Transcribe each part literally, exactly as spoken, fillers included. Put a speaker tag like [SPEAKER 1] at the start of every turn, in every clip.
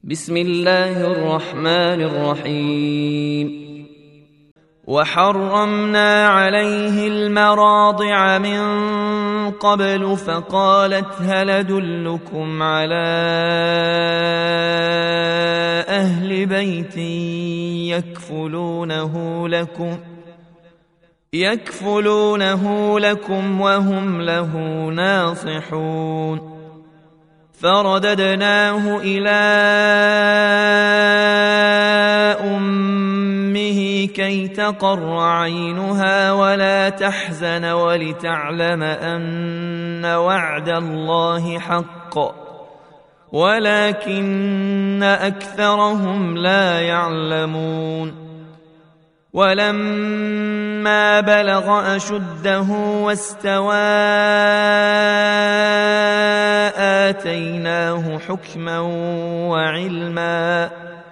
[SPEAKER 1] بسم الله الرحمن الرحيم. وحرمنا عليه المراضع من قبل فقالت هل أدلكم على أهل بيت يكفلونه لكم يكفلونه لكم وهم له ناصحون. فرددناه إلى أمه كي تقر عينها ولا تحزن ولتعلم أن وعد الله حق ولكن أكثرهم لا يعلمون. ولما بلغ أشده واستوى آتيناه حكما وعلما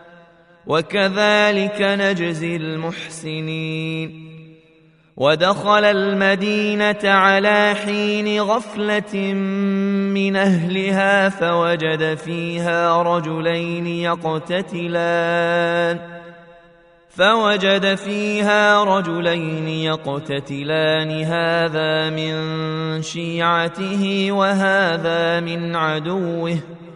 [SPEAKER 1] وكذلك نجزي المحسنين. ودخل المدينة على حين غفلة من أهلها فوجد فيها رجلين يقتتلان فوجد فيها رجلين يقتتلان هذا من شيعته وهذا من عدوه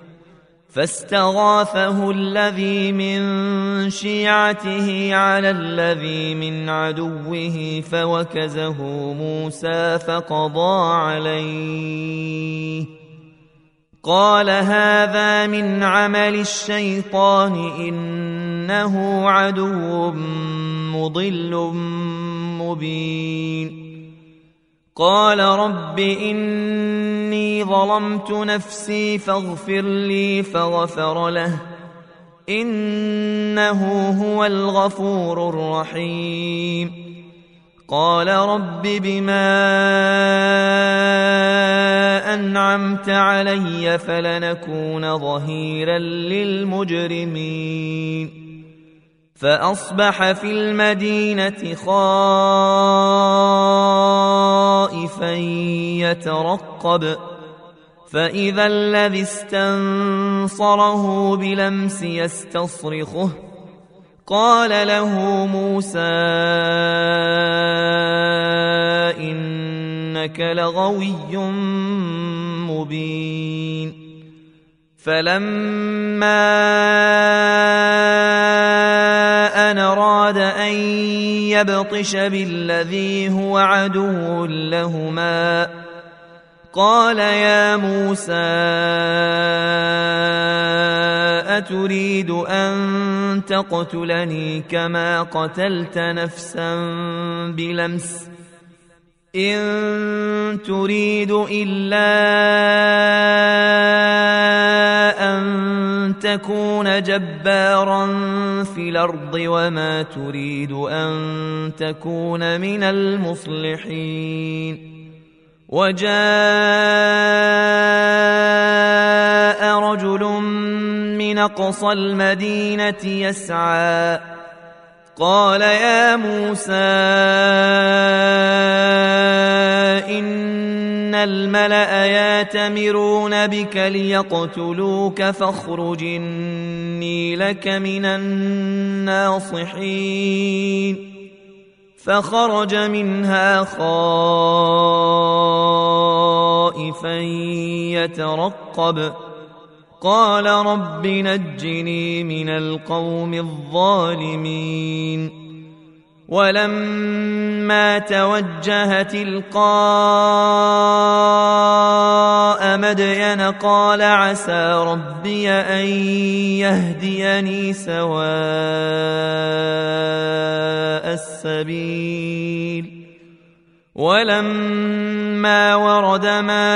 [SPEAKER 1] فاستغاثه الذي من شيعته على الذي من عدوه فوكزه موسى فقضى عليه. قال هذا من عمل الشيطان إنه عدو مضل مبين. قال رب إني ظلمت نفسي فاغفر لي فغفر له إنه هو الغفور الرحيم. قال رب بما أنعمت علي فلنكون ظهيرا للمجرمين. فأصبح في المدينة خائفا يترقب فإذا الذي استنصره بلمس يستصرخه. قال له موسى إنك لغوي مبين. فلما أن أراد أن يبطش بالذي هو عدو لهما قال يا موسى أتريد أن تقتلني كما قتلت نفسا بلمس إن تريد إلا أن تكون جبارا في الأرض وما تريد أن تكون من المصلحين. وجاء رجل من أقصى المدينة يسعى قال يا موسى إن الملأ يأتمرون بك ليقتلوك فاخرج إني لك من الناصحين. فخرج منها خائفا يترقب قال رب نجني من القوم الظالمين. ولما توجه تلقاء مدين قال عسى ربي أن يهديني سواء السبيل. ولما ورد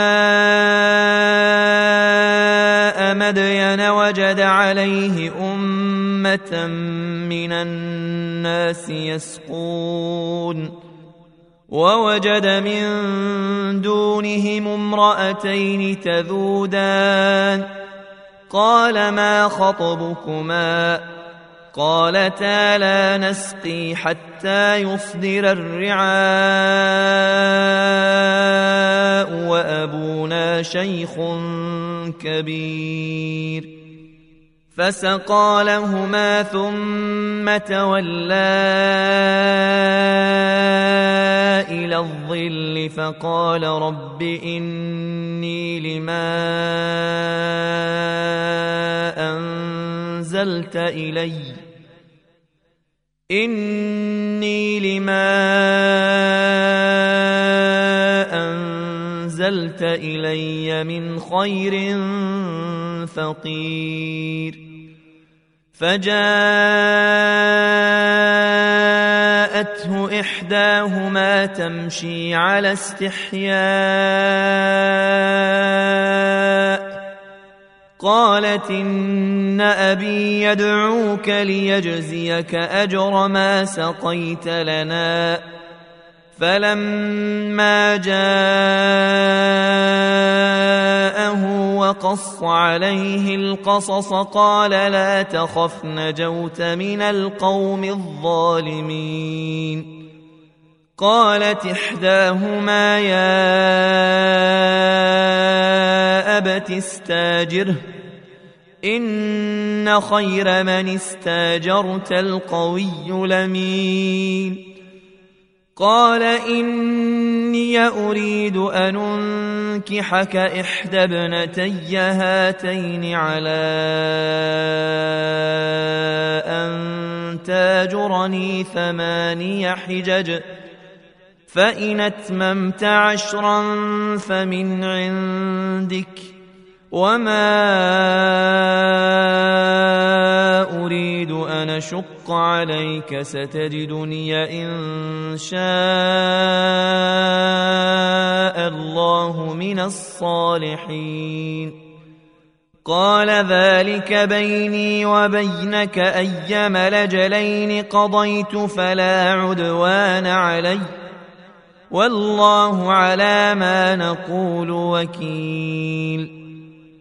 [SPEAKER 1] ماء مدين وجد عليه أمة من الناس يسقون ووجد من دونهم امرأتين تذودان قال ما خطبكما قالتا لا نسقي حتى يصدر الرعاء وأبونا شيخ كبير. فسقى لهما ثم تولى إلى الظل فقال رب إني لما أنزلت إلي إني لما أنزلت إلي من خير فقير فجاءته إحداهما تمشي على استحياء قالت إن أبي يدعوك ليجزيك أجر ما سقيت لنا فلما جاءه وقص عليه القصص قال لا تخف نجوت من القوم الظالمين قالت إحداهما يا أبت استاجره إن خير من استاجرت القوي الأمين قال إني أريد أن أنكحك إحدى ابنتي هاتين على أن تاجرني ثماني حجج فإن أتممت عشرا فمن عندك وما أريد أن أشق عليك ستجدني إن شاء الله من الصالحين قال ذلك بيني وبينك أيما الأجلين قضيت فلا عدوان علي والله على ما نقول وكيل